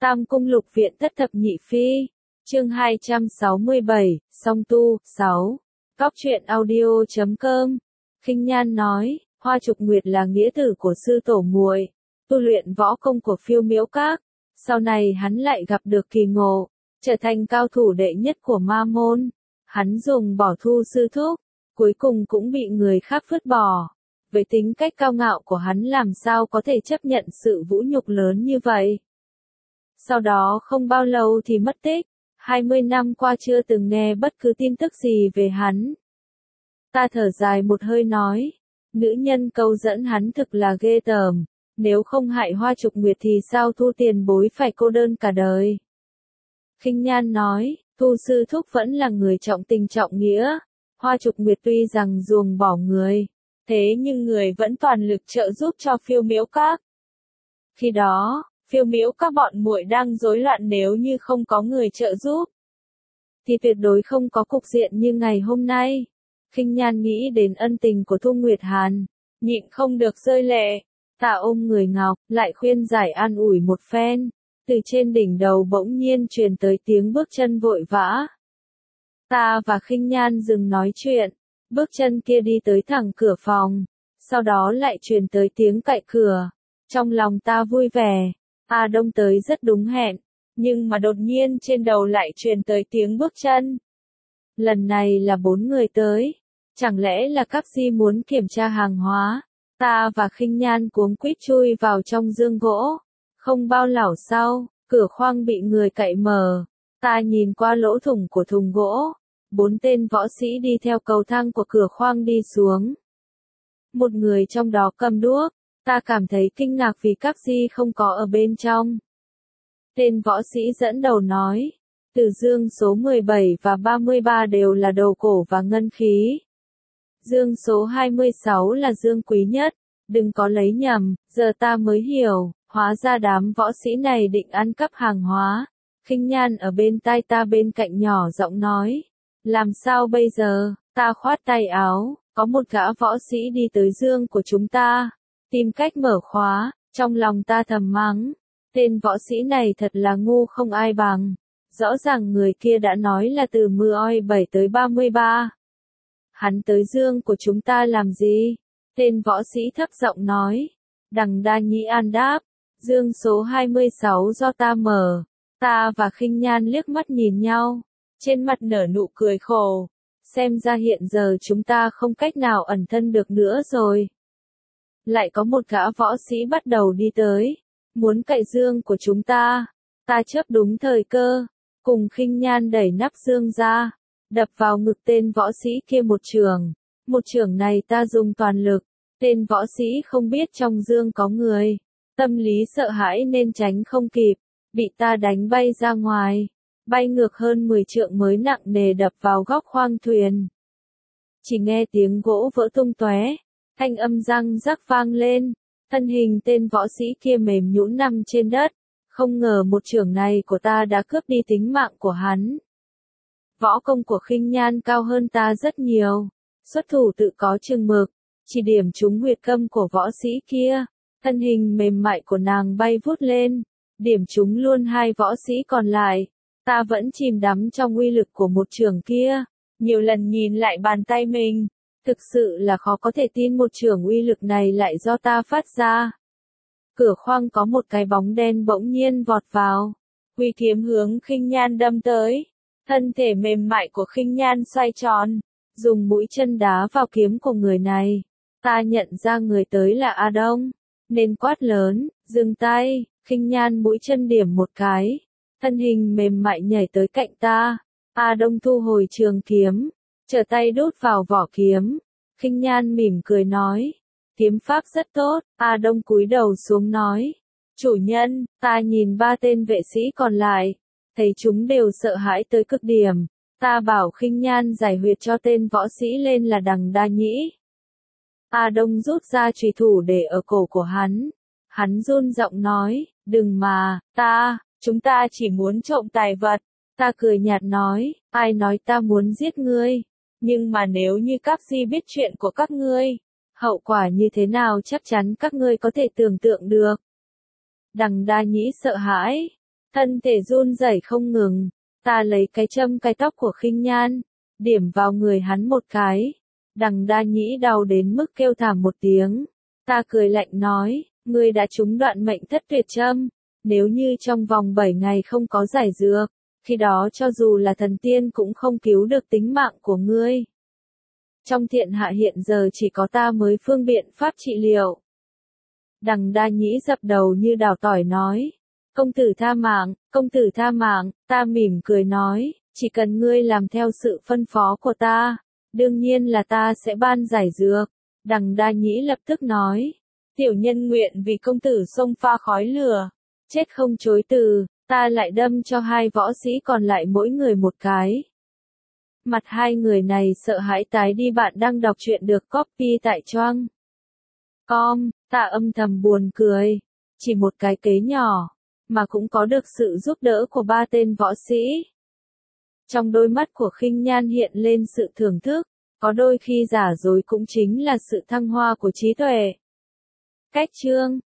Tam Cung Lục Viện Thất Thập Nhị Phi, chương 267, song tu, 6. Góc truyện audio.com. Khinh Nhan nói, Hoa Trục Nguyệt là nghĩa tử của sư tổ muội, tu luyện võ công của Phiêu Miễu Các. Sau này hắn lại gặp được kỳ ngộ, trở thành cao thủ đệ nhất của ma môn. Hắn dùng bỏ thu sư thúc, cuối cùng cũng bị người khác vứt bỏ. Với tính cách cao ngạo của hắn làm sao có thể chấp nhận sự vũ nhục lớn như vậy. Sau đó không bao lâu thì mất tích, 20 năm qua chưa từng nghe bất cứ tin tức gì về hắn. Ta thở dài một hơi nói, nữ nhân câu dẫn hắn thực là ghê tởm, nếu không hại Hoa Trục Nguyệt thì sao Thu tiền bối phải cô đơn cả đời. Khinh Nhan nói, Thu sư thúc vẫn là người trọng tình trọng nghĩa, Hoa Trục Nguyệt tuy rằng ruồng bỏ người, thế nhưng người vẫn toàn lực trợ giúp cho Phiêu Miễu Các. Khi đó, Phiêu Miễu Các bọn muội đang rối loạn, nếu như không có người trợ giúp thì tuyệt đối không có cục diện như ngày hôm nay. Khinh Nhan nghĩ đến ân tình của Thu Nguyệt Hàn, nhịn không được rơi lệ. Ta ôm người ngọc, lại khuyên giải an ủi một phen. Từ trên đỉnh đầu bỗng nhiên truyền tới tiếng bước chân vội vã. Ta và Khinh Nhan dừng nói chuyện, bước chân kia đi tới thẳng cửa phòng, sau đó lại truyền tới tiếng cạy cửa. Trong lòng ta vui vẻ, A Đông tới rất đúng hẹn, nhưng mà đột nhiên trên đầu lại truyền tới tiếng bước chân. Lần này là 4 người tới, chẳng lẽ là các di muốn kiểm tra hàng hóa. Ta và Khinh Nhan cuống quýt chui vào trong giương gỗ. Không bao lâu sau, cửa khoang bị người cậy mở. Ta nhìn qua lỗ thủng của thùng gỗ. 4 tên võ sĩ đi theo cầu thang của cửa khoang đi xuống. Một người trong đó cầm đuốc. Ta cảm thấy kinh ngạc vì các di không có ở bên trong. Tên võ sĩ dẫn đầu nói, từ dương số 17 và 33 đều là đồ cổ và ngân khí. Dương số 26 là dương quý nhất, đừng có lấy nhầm. Giờ ta mới hiểu, hóa ra đám võ sĩ này định ăn cắp hàng hóa. Khinh Nhan ở bên tai ta bên cạnh nhỏ giọng nói, làm sao bây giờ? Ta khoát tay áo, có một gã võ sĩ đi tới dương của chúng ta, tìm cách mở khóa. Trong lòng ta thầm mắng, tên võ sĩ này thật là ngu không ai bằng. Rõ ràng người kia đã nói là từ 17 tới 33. Hắn tới dương của chúng ta làm gì? Tên võ sĩ thấp giọng nói. Đằng Đa Nhĩ An đáp, dương số 26 do ta mở. Ta và Khinh Nhan liếc mắt nhìn nhau, trên mặt nở nụ cười khổ. Xem ra hiện giờ chúng ta không cách nào ẩn thân được nữa rồi. Lại có một gã võ sĩ bắt đầu đi tới, muốn cậy dương của chúng ta. Ta chớp đúng thời cơ, cùng Khinh Nhan đẩy nắp dương ra, đập vào ngực tên võ sĩ kia một chưởng. Một chưởng này ta dùng toàn lực, tên võ sĩ không biết trong dương có người. Tâm lý sợ hãi nên tránh không kịp, bị ta đánh bay ra ngoài, bay ngược hơn 10 trượng mới nặng nề đập vào góc khoang thuyền. Chỉ nghe tiếng gỗ vỡ tung tóe, thanh âm răng rắc vang lên, thân hình tên võ sĩ kia mềm nhũn nằm trên đất. Không ngờ một chưởng này của ta đã cướp đi tính mạng của hắn. Võ công của Khinh Nhan cao hơn ta rất nhiều, xuất thủ tự có chừng mực, chỉ điểm trúng huyệt câm của võ sĩ kia. Thân hình mềm mại của nàng bay vút lên, điểm trúng luôn 2 võ sĩ còn lại. Ta vẫn chìm đắm trong uy lực của một chưởng kia, nhiều lần nhìn lại bàn tay mình, thực sự là khó có thể tin một chưởng uy lực này lại do ta phát ra. Cửa khoang có một cái bóng đen bỗng nhiên vọt vào, huy kiếm hướng Khinh Nhan đâm tới. Thân thể mềm mại của Khinh Nhan xoay tròn, dùng mũi chân đá vào kiếm của người này. Ta nhận ra người tới là A Đông, nên quát lớn, dừng tay. Khinh Nhan mũi chân điểm một cái, thân hình mềm mại nhảy tới cạnh ta. A Đông thu hồi trường kiếm, trở tay đút vào vỏ kiếm. Khinh Nhan mỉm cười nói, kiếm pháp rất tốt. A Đông cúi đầu xuống nói, chủ nhân. Ta nhìn 3 tên vệ sĩ còn lại, thấy chúng đều sợ hãi tới cực điểm. Ta bảo Khinh Nhan giải huyệt cho tên võ sĩ lên là Đằng Đa Nhĩ. A Đông rút ra chùy thủ để ở cổ của hắn. Hắn run giọng nói, đừng mà, chúng ta chỉ muốn trộm tài vật. Ta cười nhạt nói, ai nói ta muốn giết ngươi, nhưng mà nếu như các di biết chuyện của các ngươi, hậu quả như thế nào chắc chắn các ngươi có thể tưởng tượng được. Đằng Đa Nhĩ sợ hãi, Thân thể run rẩy không ngừng, ta lấy cái châm cài tóc của Khinh Nhan, điểm vào người hắn một cái. Đằng Đa Nhĩ đau đến mức kêu thảm một tiếng. Ta cười lạnh nói, ngươi đã trúng đoạn mệnh thất tuyệt châm, nếu như trong vòng 7 ngày không có giải dược, khi đó cho dù là thần tiên cũng không cứu được tính mạng của ngươi. Trong thiên hạ hiện giờ chỉ có ta mới phương biện pháp trị liệu. Đằng Đa Nhĩ dập đầu như đào tỏi nói, công tử tha mạng, ta mỉm cười nói, chỉ cần ngươi làm theo sự phân phó của ta, đương nhiên là ta sẽ ban giải dược. Đằng Đa Nhĩ lập tức nói, tiểu nhân nguyện vì công tử xông pha khói lửa, chết không chối từ. Ta lại đâm cho hai võ sĩ còn lại mỗi người một cái. Mặt hai người này sợ hãi tái đi. Bạn đang đọc truyện được copy tại Choang com, ta âm thầm buồn cười. Chỉ một cái kế nhỏ, mà cũng có được sự giúp đỡ của 3 tên võ sĩ. Trong đôi mắt của Khinh Nhan hiện lên sự thưởng thức, có đôi khi giả dối cũng chính là sự thăng hoa của trí tuệ. Cách chương